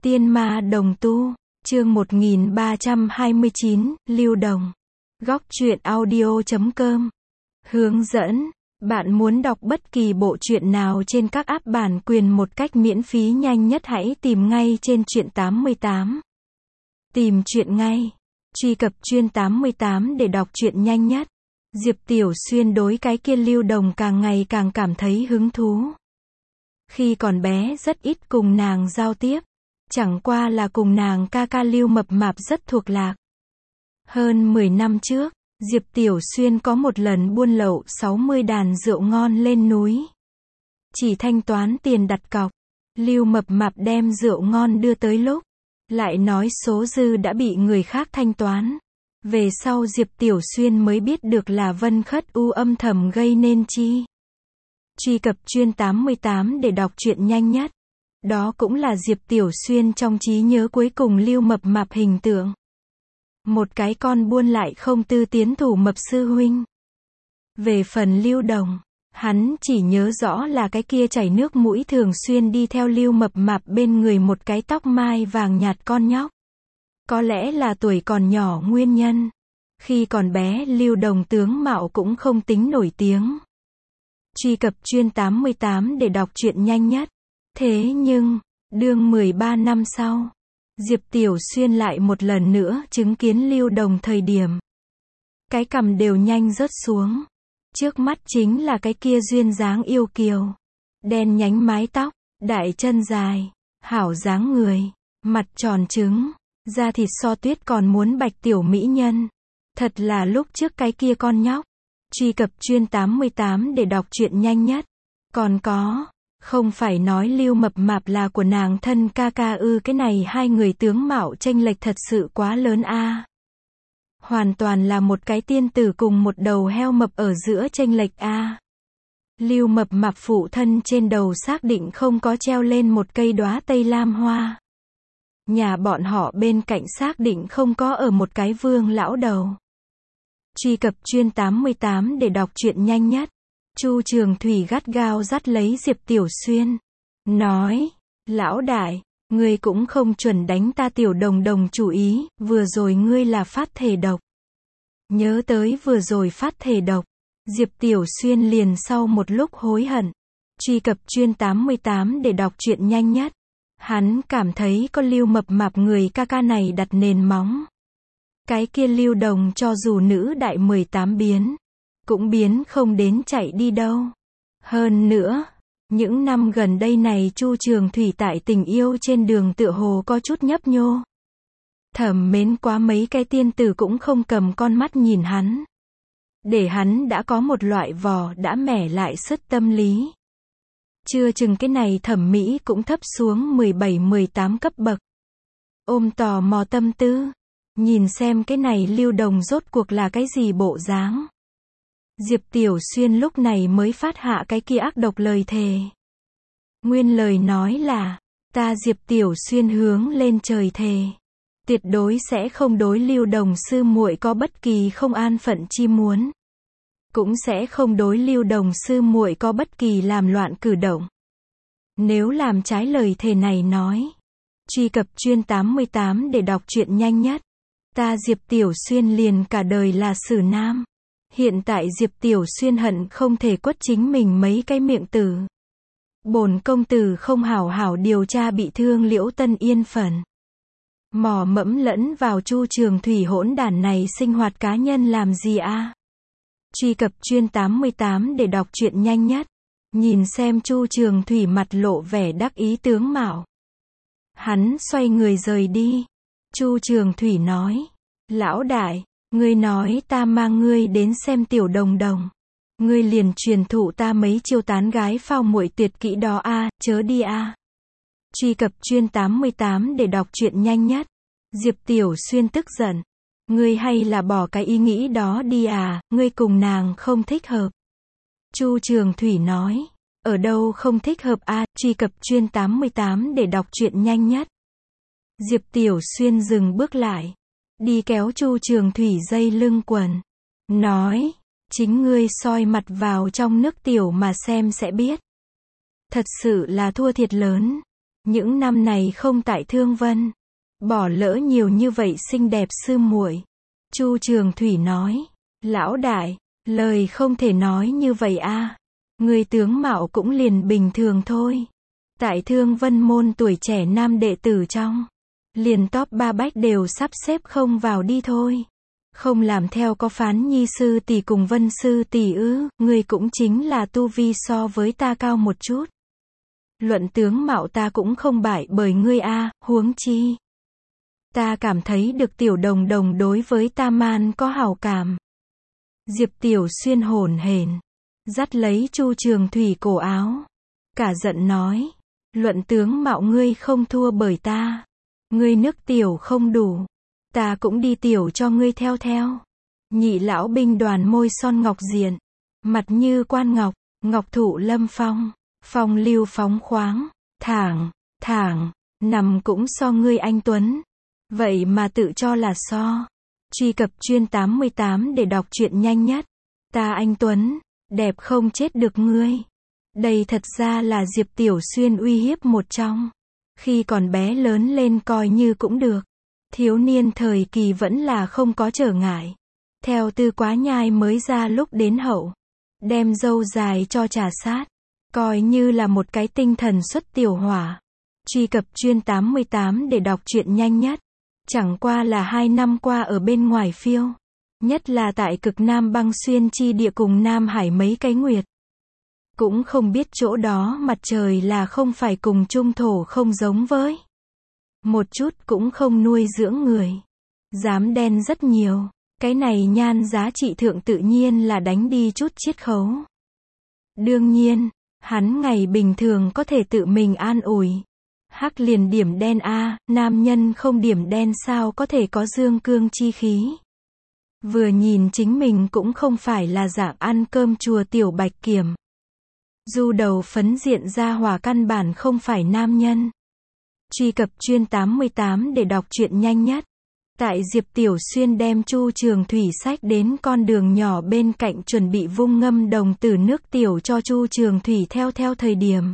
Tiên ma đồng tu, chương 1329, Lưu Đồng. Góc truyện audio.com. Hướng dẫn, bạn muốn đọc bất kỳ bộ truyện nào trên các app bản quyền một cách miễn phí nhanh nhất hãy tìm ngay trên Truyện 88. Tìm truyện ngay. Truy cập Truyện 88 để đọc truyện nhanh nhất. Diệp Tiểu Xuyên đối cái kia Lưu Đồng càng ngày càng cảm thấy hứng thú. Khi còn bé rất ít cùng nàng giao tiếp. Chẳng qua là cùng nàng ca ca Lưu Mập Mạp rất thuộc lạc. Hơn 10 năm trước, Diệp Tiểu Xuyên có một lần buôn lậu 60 đàn rượu ngon lên núi. Chỉ thanh toán tiền đặt cọc, Lưu Mập Mạp đem rượu ngon đưa tới lúc, lại nói số dư đã bị người khác thanh toán. Về sau Diệp Tiểu Xuyên mới biết được là Vân Khất U âm thầm gây nên chi. Truy cập Truyện 88 để đọc truyện nhanh nhất. Đó cũng là Diệp Tiểu Xuyên trong trí nhớ cuối cùng Lưu Mập Mạp hình tượng. Một cái con buôn lại không tư tiến thủ mập sư huynh. Về phần Lưu Đồng, hắn chỉ nhớ rõ là cái kia chảy nước mũi thường xuyên đi theo Lưu Mập Mạp bên người một cái tóc mai vàng nhạt con nhóc. Có lẽ là tuổi còn nhỏ nguyên nhân. Khi còn bé Lưu Đồng tướng mạo cũng không tính nổi tiếng. Truy cập Truyện 88 để đọc truyện nhanh nhất. Thế nhưng, đương 13 năm sau, Diệp Tiểu Xuyên lại một lần nữa chứng kiến Lưu Đồng thời điểm. Cái cằm đều nhanh rớt xuống. Trước mắt chính là cái kia duyên dáng yêu kiều. Đen nhánh mái tóc, đại chân dài, hảo dáng người, mặt tròn trứng, da thịt so tuyết còn muốn bạch tiểu mỹ nhân. Thật là lúc trước cái kia con nhóc. Truy cập Truyện 88 để đọc truyện nhanh nhất. Còn có, không phải nói Lưu Mập Mạp là của nàng thân ca ca ư, cái này hai người tướng mạo chênh lệch thật sự quá lớn a. Hoàn toàn là một cái tiên tử cùng một đầu heo mập ở giữa chênh lệch a. Lưu Mập Mạp phụ thân trên đầu xác định không có treo lên một cây đóa tây lam hoa. Nhà bọn họ bên cạnh xác định không có ở một cái vương lão đầu. Truy cập Truyện 88 để đọc truyện nhanh nhất. Chu Trường Thủy gắt gao dắt lấy Diệp Tiểu Xuyên. Nói, lão đại, ngươi cũng không chuẩn đánh ta Tiểu Đồng Đồng chủ ý, vừa rồi ngươi là phát thể độc. Nhớ tới vừa rồi phát thể độc, Diệp Tiểu Xuyên liền sau một lúc hối hận. Truy cập Truyện 88 để đọc truyện nhanh nhất. Hắn cảm thấy có Lưu Mập Mạp người ca ca này đặt nền móng. Cái kia Lưu Đồng cho dù nữ đại 18 biến, cũng biến không đến chạy đi đâu. Hơn nữa, những năm gần đây này Chu Trường Thủy tại tình yêu trên đường tựa hồ có chút nhấp nhô. Thẩm mến quá mấy cái tiên tử cũng không cầm con mắt nhìn hắn. Để hắn đã có một loại vò đã mẻ lại sứt tâm lý. Chưa chừng cái này thẩm mỹ cũng thấp xuống 17-18 cấp bậc. Ôm tò mò tâm tư, nhìn xem cái này Lưu Đồng rốt cuộc là cái gì bộ dáng. Diệp Tiểu Xuyên lúc này mới phát hạ cái kia ác độc lời thề. Nguyên lời nói là, ta Diệp Tiểu Xuyên hướng lên trời thề. Tuyệt đối sẽ không đối Lưu Đồng sư muội có bất kỳ không an phận chi muốn. Cũng sẽ không đối Lưu Đồng sư muội có bất kỳ làm loạn cử động. Nếu làm trái lời thề này nói. Truy cập Truyện 88 để đọc truyện nhanh nhất. Ta Diệp Tiểu Xuyên liền cả đời là xử nam. Hiện tại Diệp Tiểu Xuyên hận không thể quất chính mình mấy cái miệng tử. Bổn công tử không hảo hảo điều tra bị thương Liễu Tân Yên phần. Mò mẫm lẫn vào Chu Trường Thủy hỗn đản này sinh hoạt cá nhân làm gì a? Truy cập Truyện 88 để đọc truyện nhanh nhất. Nhìn xem Chu Trường Thủy mặt lộ vẻ đắc ý tướng mạo. Hắn xoay người rời đi. Chu Trường Thủy nói, lão đại, ngươi nói ta mang ngươi đến xem Tiểu Đồng Đồng. Ngươi liền truyền thụ ta mấy chiêu tán gái phao muội tuyệt kỹ đó a, chớ đi a. Truy cập Truyện 88 để đọc truyện nhanh nhất. Diệp Tiểu Xuyên tức giận. Ngươi hay là bỏ cái ý nghĩ đó đi à, ngươi cùng nàng không thích hợp. Chu Trường Thủy nói, ở đâu không thích hợp a, truy cập Truyện 88 để đọc truyện nhanh nhất. Diệp Tiểu Xuyên dừng bước lại. Đi kéo Chu Trường Thủy dây lưng quần. Nói, chính ngươi soi mặt vào trong nước tiểu mà xem sẽ biết. Thật sự là thua thiệt lớn. Những năm này không tại Thương Vân, bỏ lỡ nhiều như vậy xinh đẹp sư muội. Chu Trường Thủy nói, lão đại, lời không thể nói như vậy a. Người tướng mạo cũng liền bình thường thôi. Tại Thương Vân môn tuổi trẻ nam đệ tử trong, liền top 3 bách đều sắp xếp không vào đi thôi. Không làm theo có Phán Nhi sư tỷ cùng Vân sư tỷ ư, người cũng chính là tu vi so với ta cao một chút. Luận tướng mạo ta cũng không bại bởi ngươi a, huống chi. Ta cảm thấy được Tiểu Đồng Đồng đối với ta man có hảo cảm. Diệp Tiểu Xuyên hổn hển, dắt lấy Chu Trường Thủy cổ áo. Cả giận nói, luận tướng mạo ngươi không thua bởi ta. Ngươi nước tiểu không đủ. Ta cũng đi tiểu cho ngươi theo theo. Nhị lão binh đoàn môi son ngọc diện. Mặt như quan ngọc, ngọc thụ lâm phong. Phong lưu phóng khoáng, thẳng, nằm cũng so ngươi anh Tuấn. Vậy mà tự cho là so. Truy cập chuyên 88 để đọc truyện nhanh nhất. Ta anh Tuấn, đẹp không chết được ngươi. Đây thật ra là Diệp Tiểu Xuyên uy hiếp một trong. Khi còn bé lớn lên coi như cũng được. Thiếu niên thời kỳ vẫn là không có trở ngại. Theo Tư Quá Nhai mới ra lúc đến hậu. Đem râu dài cho trà sát. Coi như là một cái tinh thần xuất tiểu hỏa. Truy cập chuyên 88 để đọc truyện nhanh nhất. Chẳng qua là 2 năm qua ở bên ngoài phiêu. Nhất là tại cực Nam băng xuyên chi địa cùng Nam Hải mấy cái nguyệt. Cũng không biết chỗ đó mặt trời là không phải cùng trung thổ không giống với. Một chút cũng không nuôi dưỡng người. Dám đen rất nhiều. Cái này nhan giá trị thượng tự nhiên là đánh đi chút chiết khấu. Đương nhiên, hắn ngày bình thường có thể tự mình an ủi. Hắc liền điểm đen a, nam nhân không điểm đen sao có thể có dương cương chi khí. Vừa nhìn chính mình cũng không phải là dạng ăn cơm chùa tiểu bạch kiểm. Du đầu phấn diện ra hỏa căn bản không phải nam nhân. Truy cập chuyên 88 để đọc truyện nhanh nhất. Tại Diệp Tiểu Xuyên đem Chu Trường Thủy sách đến con đường nhỏ bên cạnh chuẩn bị vung ngâm đồng tử nước tiểu cho Chu Trường Thủy theo thời điểm.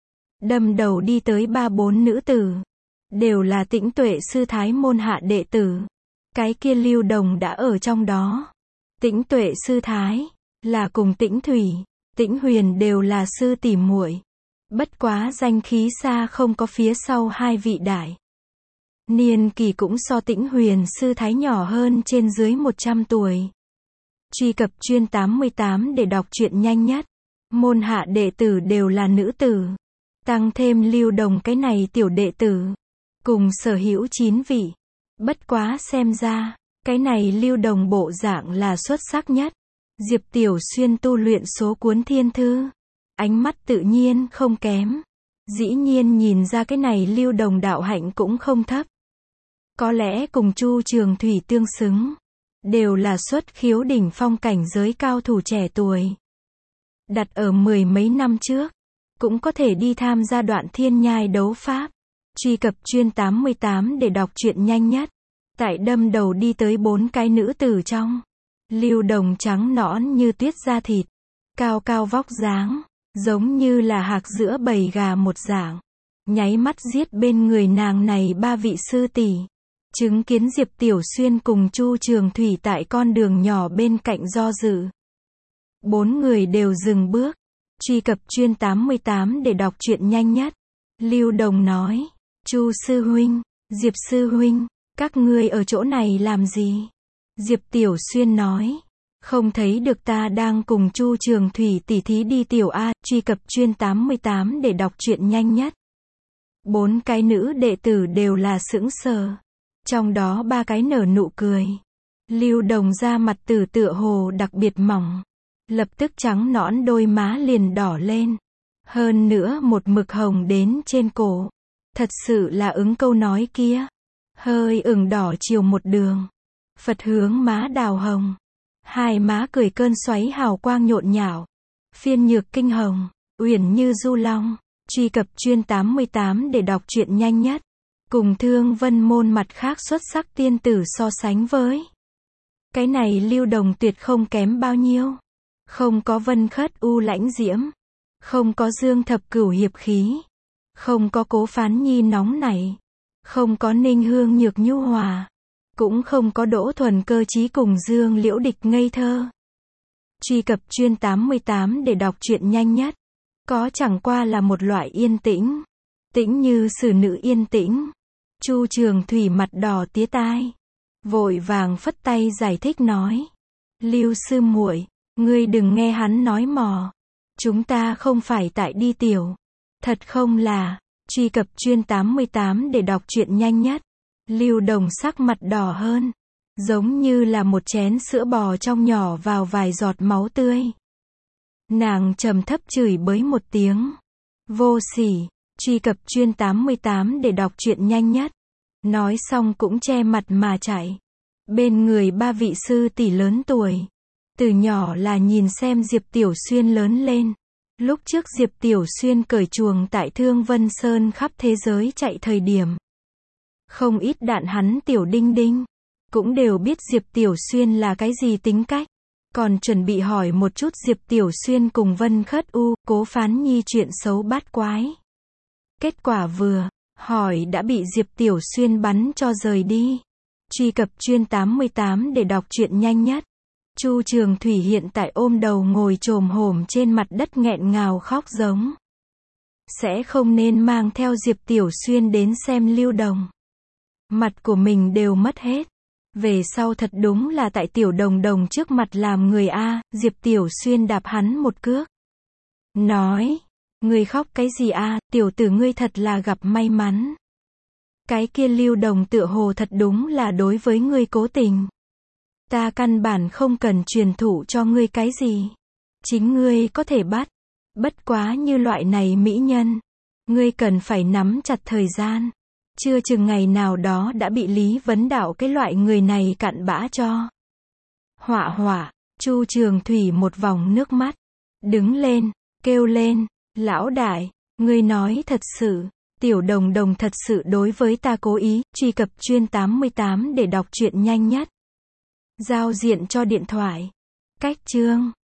Đâm đầu đi tới 3-4 nữ tử. Đều là Tĩnh Tuệ sư thái môn hạ đệ tử. Cái kia Lưu Đồng đã ở trong đó. Tĩnh Tuệ sư thái là cùng Tĩnh Thủy, Tĩnh Huyền đều là sư tỷ muội. Bất quá danh khí xa không có phía sau hai vị đại. Niên kỳ cũng so Tĩnh Huyền sư thái nhỏ hơn trên dưới 100 tuổi. Truy cập chuyên 88 để đọc truyện nhanh nhất. Môn hạ đệ tử đều là nữ tử. Tăng thêm Lưu Đồng cái này tiểu đệ tử. Cùng sở hữu 9 vị. Bất quá xem ra, cái này Lưu Đồng bộ dạng là xuất sắc nhất. Diệp Tiểu Xuyên tu luyện số cuốn thiên thư. Ánh mắt tự nhiên không kém. Dĩ nhiên nhìn ra cái này Lưu Đồng đạo hạnh cũng không thấp. Có lẽ cùng Chu Trường Thủy tương xứng. Đều là xuất khiếu đỉnh phong cảnh giới cao thủ trẻ tuổi. Đặt ở 10 mấy năm trước. Cũng có thể đi tham gia đoạn thiên nhai đấu pháp. Truy cập chuyên 88 để đọc truyện nhanh nhất. Tại đâm đầu đi tới 4 cái nữ tử trong. Lưu Đồng trắng nõn như tuyết da thịt. Cao cao vóc dáng. Giống như là hạc giữa bầy gà một dạng. Nháy mắt giết bên người nàng này 3 vị sư tỷ. Chứng kiến Diệp Tiểu Xuyên cùng Chu Trường Thủy tại con đường nhỏ bên cạnh do dự. 4 người đều dừng bước. Truy cập chuyên 88 để đọc truyện nhanh nhất. Lưu Đồng nói. Chu sư huynh, Diệp sư huynh, các ngươi ở chỗ này làm gì? Diệp Tiểu Xuyên nói. Không thấy được ta đang cùng Chu Trường Thủy tỉ thí đi tiểu A. Truy cập chuyên 88 để đọc truyện nhanh nhất. 4 cái nữ đệ tử đều là sững sờ. Trong đó 3 cái nở nụ cười. Lưu Đồng da mặt tử tựa hồ đặc biệt mỏng. Lập tức trắng nõn đôi má liền đỏ lên. Hơn nữa một mực hồng đến trên cổ. Thật sự là ứng câu nói kia. Hơi ửng đỏ chiều một đường. Phật hướng má đào hồng. Hai má cười cơn xoáy hào quang nhộn nhạo. Phiên nhược kinh hồng. Uyển như du long. Truy cập chuyên 88 để đọc truyện nhanh nhất. Cùng Thương Vân môn mặt khác xuất sắc tiên tử so sánh với. Cái này Lưu Đồng tuyệt không kém bao nhiêu. Không có Vân Khất u lãnh diễm. Không có Dương Thập Cửu hiệp khí. Không có Cố Phán Nhi nóng nảy. Không có Ninh Hương nhược nhu hòa. Cũng không có Đỗ Thuần cơ trí cùng Dương Liễu Địch ngây thơ. Truy cập chuyên 88 để đọc truyện nhanh nhất. Có chẳng qua là một loại yên tĩnh. Tĩnh như xử nữ yên tĩnh. Chu Trường Thủy mặt đỏ tía tai. Vội vàng phất tay giải thích nói. Lưu sư muội, ngươi đừng nghe hắn nói mò. Chúng ta không phải tại đi tiểu. Thật không là. Truy cập chuyên 88 để đọc truyện nhanh nhất. Lưu Đồng sắc mặt đỏ hơn. Giống như là một chén sữa bò trong nhỏ vào vài giọt máu tươi. Nàng trầm thấp chửi bới một tiếng. Vô sỉ. Truy cập chuyên 88 để đọc truyện nhanh nhất. Nói xong cũng che mặt mà chạy. Bên người ba vị sư tỷ lớn tuổi. Từ nhỏ là nhìn xem Diệp Tiểu Xuyên lớn lên. Lúc trước Diệp Tiểu Xuyên cởi chuồng tại Thương Vân Sơn khắp thế giới chạy thời điểm. Không ít đạn hắn Tiểu Đinh Đinh. Cũng đều biết Diệp Tiểu Xuyên là cái gì tính cách. Còn chuẩn bị hỏi một chút Diệp Tiểu Xuyên cùng Vân Khất U, Cố Phán Nhi chuyện xấu bát quái. Kết quả vừa hỏi đã bị Diệp Tiểu Xuyên bắn cho rời đi. Truy cập chuyên 88 để đọc truyện nhanh nhất. Chu Trường Thủy hiện tại ôm đầu ngồi chồm hổm trên mặt đất nghẹn ngào khóc giống. Sẽ không nên mang theo Diệp Tiểu Xuyên đến xem Lưu Đồng. Mặt của mình đều mất hết. Về sau thật đúng là tại Tiểu Đồng Đồng trước mặt làm người A, Diệp Tiểu Xuyên đạp hắn một cước. Nói, ngươi khóc cái gì a, tiểu tử ngươi thật là gặp may mắn. Cái kia Lưu Đồng tựa hồ thật đúng là đối với ngươi cố tình. Ta căn bản không cần truyền thụ cho ngươi cái gì. Chính ngươi có thể bắt. Bất quá như loại này mỹ nhân. Ngươi cần phải nắm chặt thời gian. Chưa chừng ngày nào đó đã bị Lý Vấn Đạo cái loại người này cặn bã cho. Họa họa, Chu Trường Thủy một vòng nước mắt. Đứng lên, kêu lên. Lão đại, ngươi nói thật sự, Tiểu Đồng Đồng thật sự đối với ta cố ý. Truy cập chuyên 88 để đọc truyện nhanh nhất. Giao diện cho điện thoại. Cách chương